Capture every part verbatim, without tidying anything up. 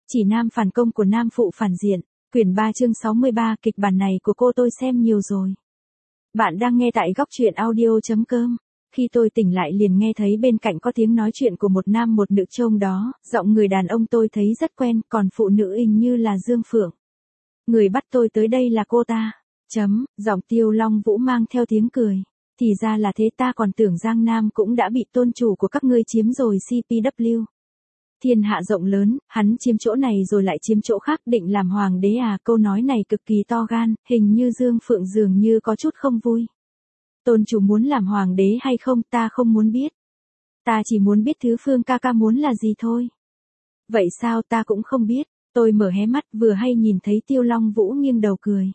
Chỉ nam phản công của nam phụ phản diện. Quyển ba chương sáu mươi ba, kịch bản này của cô tôi xem nhiều rồi. Bạn đang nghe tại góc truyện audio chấm com. Khi tôi tỉnh lại liền nghe thấy bên cạnh có tiếng nói chuyện của một nam một nữ trông đó, giọng người đàn ông tôi thấy rất quen, còn phụ nữ hình như là Dương Phượng. Người bắt tôi tới đây là cô ta. Chấm, giọng Tiêu Long Vũ mang theo tiếng cười. Thì ra là thế, ta còn tưởng Giang Nam cũng đã bị tôn chủ của các ngươi chiếm rồi. xê pê vê. Thiên hạ rộng lớn, hắn chiếm chỗ này rồi lại chiếm chỗ khác, định làm hoàng đế à? Câu nói này cực kỳ to gan, hình như Dương Phượng dường như có chút không vui. Tôn chủ muốn làm hoàng đế hay không ta không muốn biết. Ta chỉ muốn biết thứ Phương ca ca muốn là gì thôi. Vậy sao ta cũng không biết. Tôi mở hé mắt vừa hay nhìn thấy Tiêu Long Vũ nghiêng đầu cười.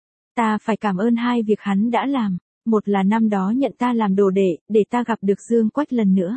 Ta phải cảm ơn hai việc hắn đã làm. Một là năm đó nhận ta làm đồ đệ, để ta gặp được Dương Quách lần nữa.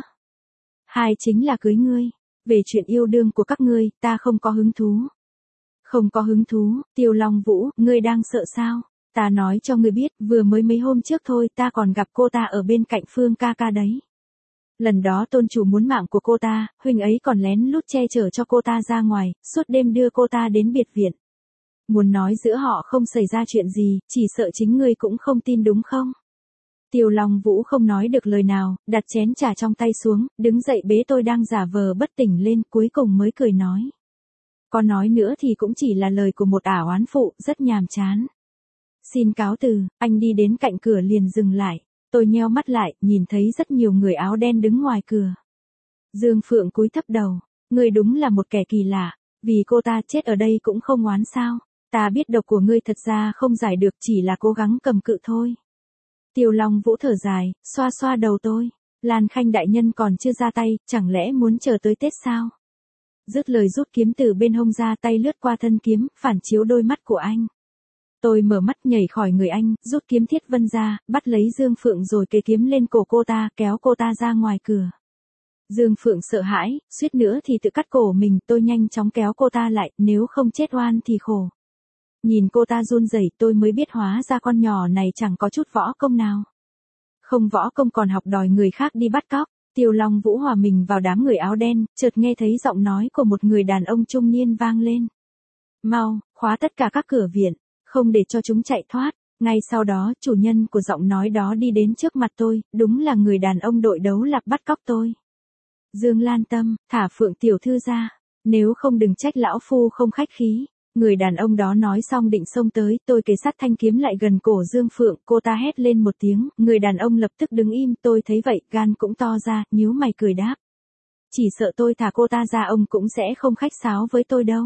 Hai chính là cưới ngươi. Về chuyện yêu đương của các ngươi, ta không có hứng thú. Không có hứng thú, Tiêu Long Vũ, ngươi đang sợ sao? Ta nói cho ngươi biết, vừa mới mấy hôm trước thôi ta còn gặp cô ta ở bên cạnh Phương ca ca đấy. Lần đó tôn chủ muốn mạng của cô ta, huynh ấy còn lén lút che chở cho cô ta ra ngoài, suốt đêm đưa cô ta đến biệt viện. Muốn nói giữa họ không xảy ra chuyện gì, chỉ sợ chính ngươi cũng không tin đúng không? Tiêu Long Vũ không nói được lời nào, đặt chén trà trong tay xuống, đứng dậy bế tôi đang giả vờ bất tỉnh lên, cuối cùng mới cười nói. Có nói nữa thì cũng chỉ là lời của một ả oán phụ, rất nhàm chán. Xin cáo từ, anh đi đến cạnh cửa liền dừng lại. Tôi nheo mắt lại, nhìn thấy rất nhiều người áo đen đứng ngoài cửa. Dương Phượng cúi thấp đầu, ngươi đúng là một kẻ kỳ lạ, vì cô ta chết ở đây cũng không oán sao. Ta biết độc của ngươi thật ra không giải được, chỉ là cố gắng cầm cự thôi. Tiêu Long Vũ thở dài, xoa xoa đầu tôi. Lan Khanh đại nhân còn chưa ra tay, chẳng lẽ muốn chờ tới Tết sao? Dứt lời rút kiếm từ bên hông ra, tay lướt qua thân kiếm, phản chiếu đôi mắt của anh. Tôi mở mắt nhảy khỏi người anh, rút kiếm Thiết Vân ra, bắt lấy Dương Phượng rồi kề kiếm lên cổ cô ta, kéo cô ta ra ngoài cửa. Dương Phượng sợ hãi, suýt nữa thì tự cắt cổ mình, tôi nhanh chóng kéo cô ta lại, nếu không chết oan thì khổ. Nhìn cô ta run rẩy, tôi mới biết hóa ra con nhỏ này chẳng có chút võ công nào. Không võ công còn học đòi người khác đi bắt cóc. Tiêu Long Vũ hòa mình vào đám người áo đen, chợt nghe thấy giọng nói của một người đàn ông trung niên vang lên. Mau, khóa tất cả các cửa viện, không để cho chúng chạy thoát. Ngay sau đó, chủ nhân của giọng nói đó đi đến trước mặt tôi, đúng là người đàn ông đội đấu lạp bắt cóc tôi. Dương Lan Tâm, thả Phượng tiểu thư ra, nếu không đừng trách lão phu không khách khí. Người đàn ông đó nói xong định xông tới, tôi kề sát thanh kiếm lại gần cổ Dương Phượng, cô ta hét lên một tiếng, người đàn ông lập tức đứng im, tôi thấy vậy, gan cũng to ra, nhíu mày cười đáp. Chỉ sợ tôi thả cô ta ra ông cũng sẽ không khách sáo với tôi đâu.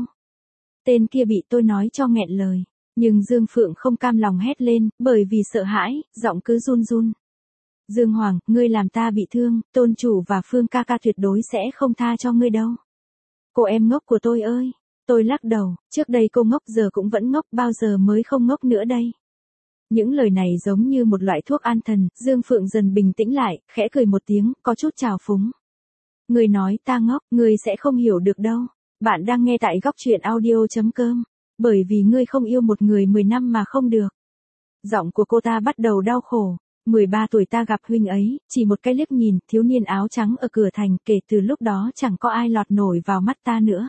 Tên kia bị tôi nói cho nghẹn lời, nhưng Dương Phượng không cam lòng hét lên, bởi vì sợ hãi, giọng cứ run run. Dương Hoàng, ngươi làm ta bị thương, tôn chủ và Phương ca ca tuyệt đối sẽ không tha cho ngươi đâu. Cô em ngốc của tôi ơi. Tôi lắc đầu, trước đây cô ngốc giờ cũng vẫn ngốc, bao giờ mới không ngốc nữa đây. Những lời này giống như một loại thuốc an thần, Dương Phượng dần bình tĩnh lại, khẽ cười một tiếng, có chút trào phúng. Người nói ta ngốc, người sẽ không hiểu được đâu. Bạn đang nghe tại góc truyện audio chấm com. Bởi vì ngươi không yêu một người mười năm mà không được. Giọng của cô ta bắt đầu đau khổ. mười ba tuổi ta gặp huynh ấy, chỉ một cái liếc nhìn, thiếu niên áo trắng ở cửa thành, kể từ lúc đó chẳng có ai lọt nổi vào mắt ta nữa.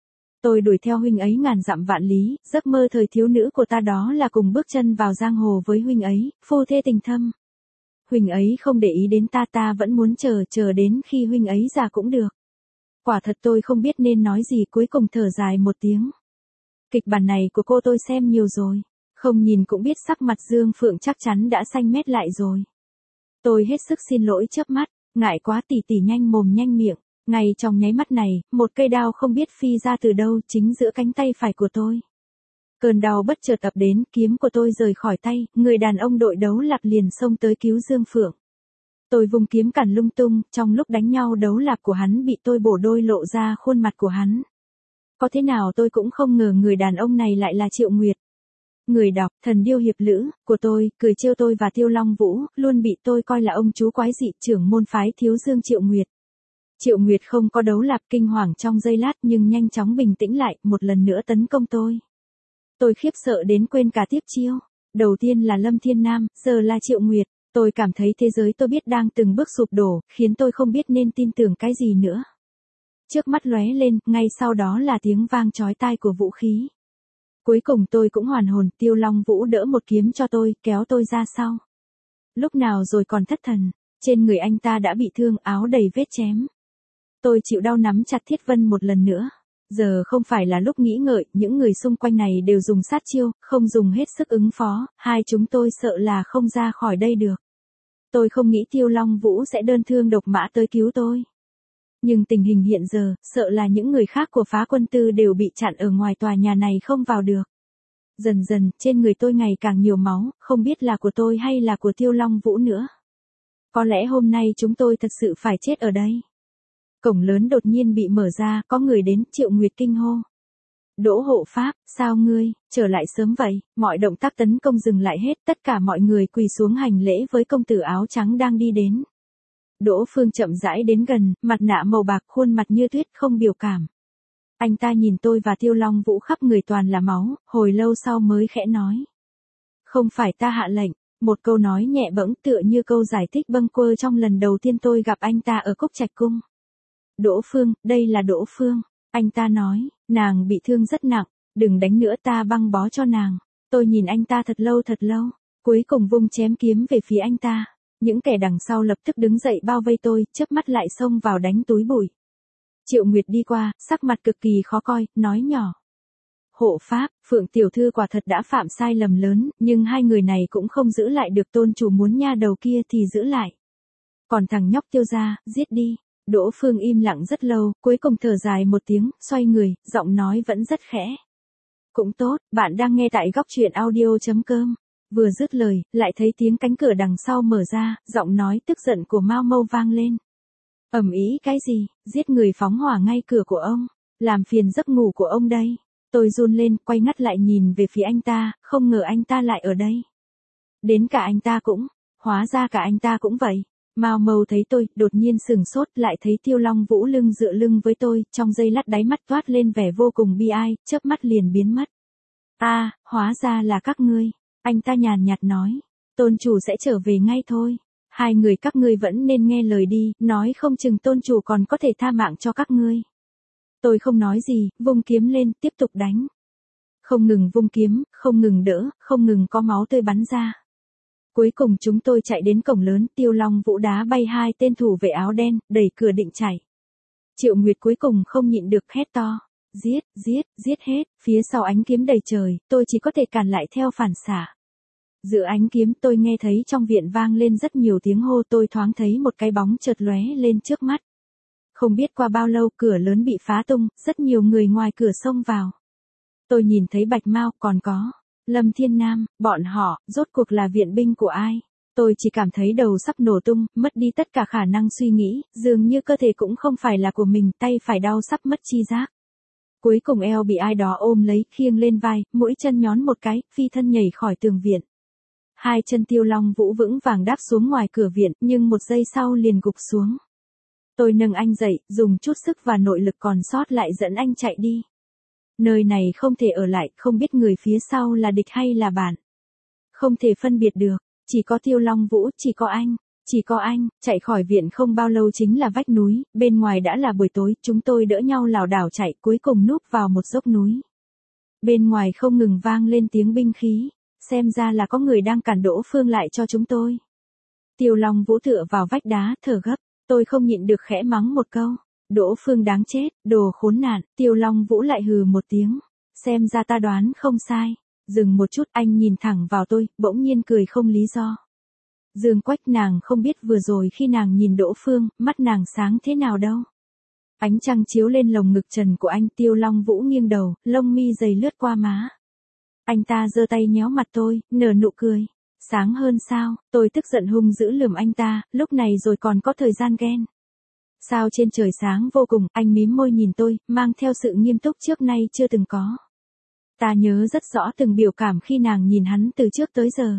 Tôi đuổi theo huynh ấy ngàn dặm vạn lý, giấc mơ thời thiếu nữ của ta đó là cùng bước chân vào giang hồ với huynh ấy, phu thê tình thâm. Huynh ấy không để ý đến ta, ta vẫn muốn chờ, chờ đến khi huynh ấy già cũng được. Quả thật tôi không biết nên nói gì, cuối cùng thở dài một tiếng. Kịch bản này của cô tôi xem nhiều rồi, không nhìn cũng biết sắc mặt Dương Phượng chắc chắn đã xanh mét lại rồi. Tôi hết sức xin lỗi chớp mắt, ngại quá tỷ tỷ nhanh mồm nhanh miệng. Ngay trong nháy mắt này, một cây đao không biết phi ra từ đâu chính giữa cánh tay phải của tôi. Cơn đau bất chợt ập đến, kiếm của tôi rời khỏi tay, người đàn ông đội đấu lạp liền xông tới cứu Dương Phượng. Tôi vung kiếm cản lung tung, trong lúc đánh nhau đấu lạp của hắn bị tôi bổ đôi lộ ra khuôn mặt của hắn. Có thế nào tôi cũng không ngờ người đàn ông này lại là Triệu Nguyệt. Người đọc, thần điêu hiệp lữ, của tôi, cười trêu tôi và Tiêu Long Vũ, luôn bị tôi coi là ông chú quái dị trưởng môn phái Thiếu Dương Triệu Nguyệt. Triệu Nguyệt không có đấu lạp, kinh hoàng trong giây lát nhưng nhanh chóng bình tĩnh lại, một lần nữa tấn công tôi. Tôi khiếp sợ đến quên cả tiếp chiêu. Đầu tiên là Lâm Thiên Nam, giờ là Triệu Nguyệt. Tôi cảm thấy thế giới tôi biết đang từng bước sụp đổ, khiến tôi không biết nên tin tưởng cái gì nữa. trước mắt lóe lên, ngay sau đó là tiếng vang chói tai của vũ khí. Cuối cùng tôi cũng hoàn hồn, Tiêu Long Vũ đỡ một kiếm cho tôi, kéo tôi ra sau. Lúc nào rồi còn thất thần, trên người anh ta đã bị thương, áo đầy vết chém. Tôi chịu đau nắm chặt Thiết Vân một lần nữa. Giờ không phải là lúc nghĩ ngợi, những người xung quanh này đều dùng sát chiêu, không dùng hết sức ứng phó, hai chúng tôi sợ là không ra khỏi đây được. Tôi không nghĩ Tiêu Long Vũ sẽ đơn thương độc mã tới cứu tôi. Nhưng tình hình hiện giờ, sợ là những người khác của phá quân tư đều bị chặn ở ngoài tòa nhà này không vào được. Dần dần, trên người tôi ngày càng nhiều máu, không biết là của tôi hay là của Tiêu Long Vũ nữa. Có lẽ hôm nay chúng tôi thật sự phải chết ở đây. Cổng lớn đột nhiên bị mở ra, có người đến, Triệu Nguyệt kinh hô. Đỗ hộ pháp, sao ngươi, trở lại sớm vậy, mọi động tác tấn công dừng lại hết, tất cả mọi người quỳ xuống hành lễ với công tử áo trắng đang đi đến. Đỗ Phương chậm rãi đến gần, mặt nạ màu bạc, khuôn mặt như tuyết, không biểu cảm. Anh ta nhìn tôi và Tiêu Long Vũ khắp người toàn là máu, hồi lâu sau mới khẽ nói. Không phải ta hạ lệnh, một câu nói nhẹ bẫng tựa như câu giải thích bâng quơ trong lần đầu tiên tôi gặp anh ta ở Cốc Trạch Cung. Đỗ Phương, đây là Đỗ Phương, anh ta nói, nàng bị thương rất nặng, đừng đánh nữa, ta băng bó cho nàng. Tôi nhìn anh ta thật lâu thật lâu, cuối cùng vung chém kiếm về phía anh ta. Những kẻ đằng sau lập tức đứng dậy bao vây tôi, chớp mắt lại xông vào đánh túi bụi. Triệu Nguyệt đi qua, sắc mặt cực kỳ khó coi, nói nhỏ. Hộ pháp, Phượng tiểu thư quả thật đã phạm sai lầm lớn, nhưng hai người này cũng không giữ lại được, tôn chủ muốn nha đầu kia thì giữ lại. Còn thằng nhóc Tiêu gia, giết đi. Đỗ Phương im lặng rất lâu, cuối cùng thở dài một tiếng, xoay người, giọng nói vẫn rất khẽ. Cũng tốt, bạn đang nghe tại góc truyện audio chấm com. Vừa dứt lời, lại thấy tiếng cánh cửa đằng sau mở ra, giọng nói tức giận của Mao Mâu vang lên. Ầm ĩ cái gì, giết người phóng hỏa ngay cửa của ông, làm phiền giấc ngủ của ông đây. Tôi run lên, quay ngắt lại nhìn về phía anh ta, không ngờ anh ta lại ở đây. Đến cả anh ta cũng, hóa ra cả anh ta cũng vậy. Mao Mâu thấy tôi, đột nhiên sừng sốt, lại thấy Tiêu Long Vũ lưng dựa lưng với tôi, trong giây lát đáy mắt toát lên vẻ vô cùng bi ai, chớp mắt liền biến mất. A, à, hóa ra là các ngươi. Anh ta nhàn nhạt nói, tôn chủ sẽ trở về ngay thôi. Hai người các ngươi vẫn nên nghe lời đi, nói không chừng tôn chủ còn có thể tha mạng cho các ngươi. Tôi không nói gì, vung kiếm lên, tiếp tục đánh. Không ngừng vung kiếm, không ngừng đỡ, không ngừng có máu tươi bắn ra. Cuối cùng chúng tôi chạy đến cổng lớn, Tiêu Long Vũ đá bay hai tên thủ vệ áo đen, đẩy cửa định chạy. Triệu Nguyệt cuối cùng không nhịn được hét to. Giết, giết, giết hết, phía sau ánh kiếm đầy trời, tôi chỉ có thể cản lại theo phản xạ. Giữa ánh kiếm tôi nghe thấy trong viện vang lên rất nhiều tiếng hô, tôi thoáng thấy một cái bóng chợt lóe lên trước mắt. Không biết qua bao lâu cửa lớn bị phá tung, rất nhiều người ngoài cửa xông vào. Tôi nhìn thấy Bạch Mao, còn có Lâm Thiên Nam, bọn họ, rốt cuộc là viện binh của ai? Tôi chỉ cảm thấy đầu sắp nổ tung, mất đi tất cả khả năng suy nghĩ, dường như cơ thể cũng không phải là của mình, tay phải đau sắp mất chi giác. Cuối cùng eo bị ai đó ôm lấy, khiêng lên vai, mỗi chân nhón một cái, phi thân nhảy khỏi tường viện. Hai chân Tiêu Long Vũ vững vàng đáp xuống ngoài cửa viện, nhưng một giây sau liền gục xuống. Tôi nâng anh dậy, dùng chút sức và nội lực còn sót lại dẫn anh chạy đi. Nơi này không thể ở lại, không biết người phía sau là địch hay là bạn. Không thể phân biệt được, chỉ có Tiêu Long Vũ, chỉ có anh, chỉ có anh, chạy khỏi viện không bao lâu chính là vách núi, bên ngoài đã là buổi tối, chúng tôi đỡ nhau lảo đảo chạy, cuối cùng núp vào một dốc núi. Bên ngoài không ngừng vang lên tiếng binh khí, xem ra là có người đang cản Đỗ Phương lại cho chúng tôi. Tiêu Long Vũ tựa vào vách đá, thở gấp, tôi không nhịn được khẽ mắng một câu. Đỗ Phương đáng chết, đồ khốn nạn, Tiêu Long Vũ lại hừ một tiếng. Xem ra ta đoán không sai. Dừng một chút, anh nhìn thẳng vào tôi, bỗng nhiên cười không lý do. Dương Quách, nàng không biết vừa rồi khi nàng nhìn Đỗ Phương, mắt nàng sáng thế nào đâu. Ánh trăng chiếu lên lồng ngực trần của anh, Tiêu Long Vũ nghiêng đầu, lông mi dày lướt qua má. Anh ta giơ tay nhéo mặt tôi, nở nụ cười. Sáng hơn sao, tôi tức giận hung dữ lườm anh ta, lúc này rồi còn có thời gian ghen. Sao trên trời sáng vô cùng, anh mím môi nhìn tôi, mang theo sự nghiêm túc trước nay chưa từng có. Ta nhớ rất rõ từng biểu cảm khi nàng nhìn hắn từ trước tới giờ.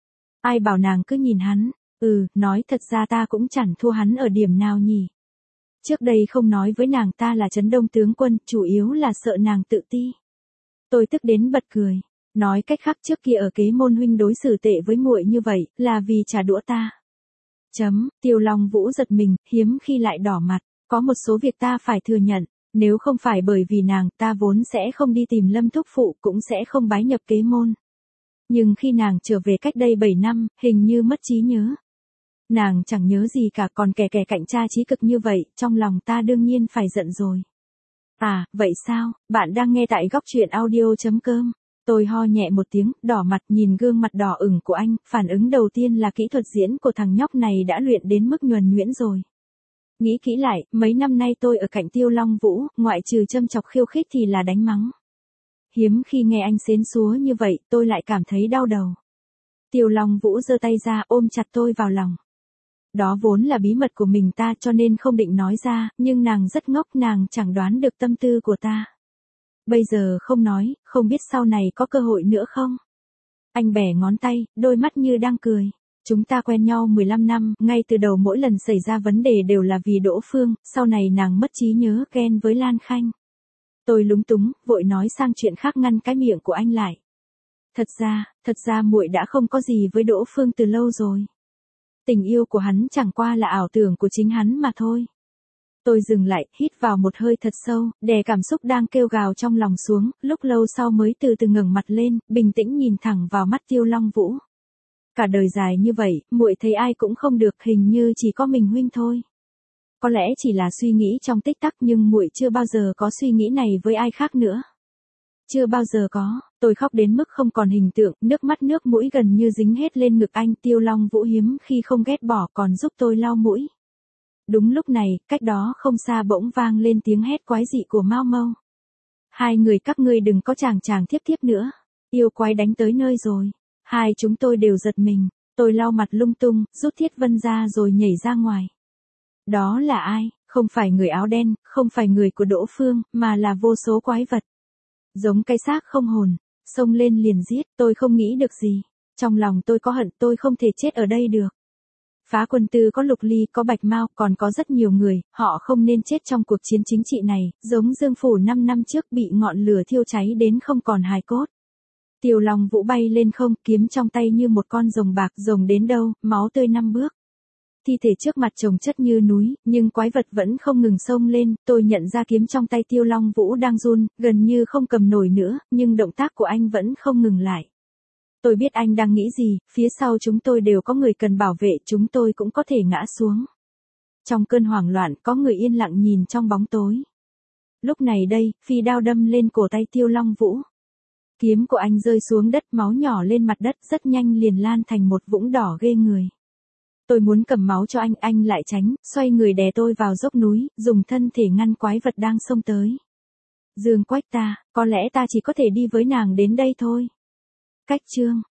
Ai bảo nàng cứ nhìn hắn, ừ, nói thật ra ta cũng chẳng thua hắn ở điểm nào nhỉ. Trước đây không nói với nàng ta là Trấn Đông tướng quân, chủ yếu là sợ nàng tự ti. Tôi tức đến bật cười. Nói cách khác trước kia ở Kế Môn huynh đối xử tệ với muội như vậy, là vì trả đũa ta. Chấm, Tiêu Long Vũ giật mình, hiếm khi lại đỏ mặt, Có một số việc ta phải thừa nhận, nếu không phải bởi vì nàng, ta vốn sẽ không đi tìm Lâm thúc phụ, cũng sẽ không bái nhập kế môn. Nhưng khi nàng trở về cách đây bảy năm, hình như mất trí nhớ. Nàng chẳng nhớ gì cả, còn kè kè cạnh cha trí cực như vậy, trong lòng ta đương nhiên phải giận rồi. À, vậy sao, bạn đang nghe tại góc truyện audio.com. Tôi ho nhẹ một tiếng, đỏ mặt nhìn gương mặt đỏ ửng của anh, phản ứng đầu tiên là kỹ thuật diễn của thằng nhóc này đã luyện đến mức nhuần nhuyễn rồi. Nghĩ kỹ lại, mấy năm nay tôi ở cạnh Tiêu Long Vũ, ngoại trừ châm chọc khiêu khích thì là đánh mắng. Hiếm khi nghe anh xến xúa như vậy, tôi lại cảm thấy đau đầu. Tiêu Long Vũ giơ tay ra ôm chặt tôi vào lòng. Đó vốn là bí mật của mình ta cho nên không định nói ra, nhưng nàng rất ngốc, nàng chẳng đoán được tâm tư của ta. Bây giờ không nói, không biết sau này có cơ hội nữa không? Anh bẻ ngón tay, đôi mắt như đang cười. Chúng ta quen nhau mười lăm năm, ngay từ đầu mỗi lần xảy ra vấn đề đều là vì Đỗ Phương, sau này nàng mất trí nhớ, ghen với Lan Khanh. Tôi lúng túng, vội nói sang chuyện khác ngăn cái miệng của anh lại. Thật ra, thật ra muội đã không có gì với Đỗ Phương từ lâu rồi. Tình yêu của hắn chẳng qua là ảo tưởng của chính hắn mà thôi. Tôi dừng lại, hít vào một hơi thật sâu, đè cảm xúc đang kêu gào trong lòng xuống, lúc lâu sau mới từ từ ngẩng mặt lên, bình tĩnh nhìn thẳng vào mắt Tiêu Long Vũ. Cả đời dài như vậy, muội thấy ai cũng không được, hình như chỉ có mình huynh thôi. Có lẽ chỉ là suy nghĩ trong tích tắc, nhưng muội chưa bao giờ có suy nghĩ này với ai khác nữa. Chưa bao giờ có. Tôi khóc đến mức không còn hình tượng, nước mắt nước mũi gần như dính hết lên ngực anh. Tiêu Long Vũ hiếm khi không ghét bỏ còn giúp tôi lau mũi. Đúng lúc này, cách đó không xa bỗng vang lên tiếng hét quái dị của Mao Mâu. Hai người các ngươi đừng có chàng chàng thiếp thiếp nữa. Yêu quái đánh tới nơi rồi. Hai chúng tôi đều giật mình. Tôi lau mặt lung tung, rút Thiết Vân ra rồi nhảy ra ngoài. Đó là ai? Không phải người áo đen, không phải người của Đỗ Phương, mà là vô số quái vật. Giống cái xác không hồn, xông lên liền giết, tôi không nghĩ được gì. Trong lòng tôi có hận, tôi không thể chết ở đây được. Phá Quân Tư có Lục Ly, có Bạch Mao, còn có rất nhiều người, họ không nên chết trong cuộc chiến chính trị này, giống Dương Phủ năm năm trước bị ngọn lửa thiêu cháy đến không còn hài cốt. Tiêu Long Vũ bay lên không, kiếm trong tay như một con rồng bạc, rồng đến đâu, máu tươi năm bước. Thi thể trước mặt chồng chất như núi, nhưng quái vật vẫn không ngừng xông lên, tôi nhận ra kiếm trong tay Tiêu Long Vũ đang run, gần như không cầm nổi nữa, nhưng động tác của anh vẫn không ngừng lại. Tôi biết anh đang nghĩ gì, phía sau chúng tôi đều có người cần bảo vệ, chúng tôi cũng có thể ngã xuống. Trong cơn hoảng loạn, có người yên lặng nhìn trong bóng tối. Lúc này đây, phi đao đâm lên cổ tay Tiêu Long Vũ. Kiếm của anh rơi xuống đất, máu nhỏ lên mặt đất, rất nhanh liền lan thành một vũng đỏ ghê người. Tôi muốn cầm máu cho anh, anh lại tránh, xoay người đè tôi vào dốc núi, dùng thân thể ngăn quái vật đang xông tới. Dương Quách ta, có lẽ ta chỉ có thể đi với nàng đến đây thôi. Cách chương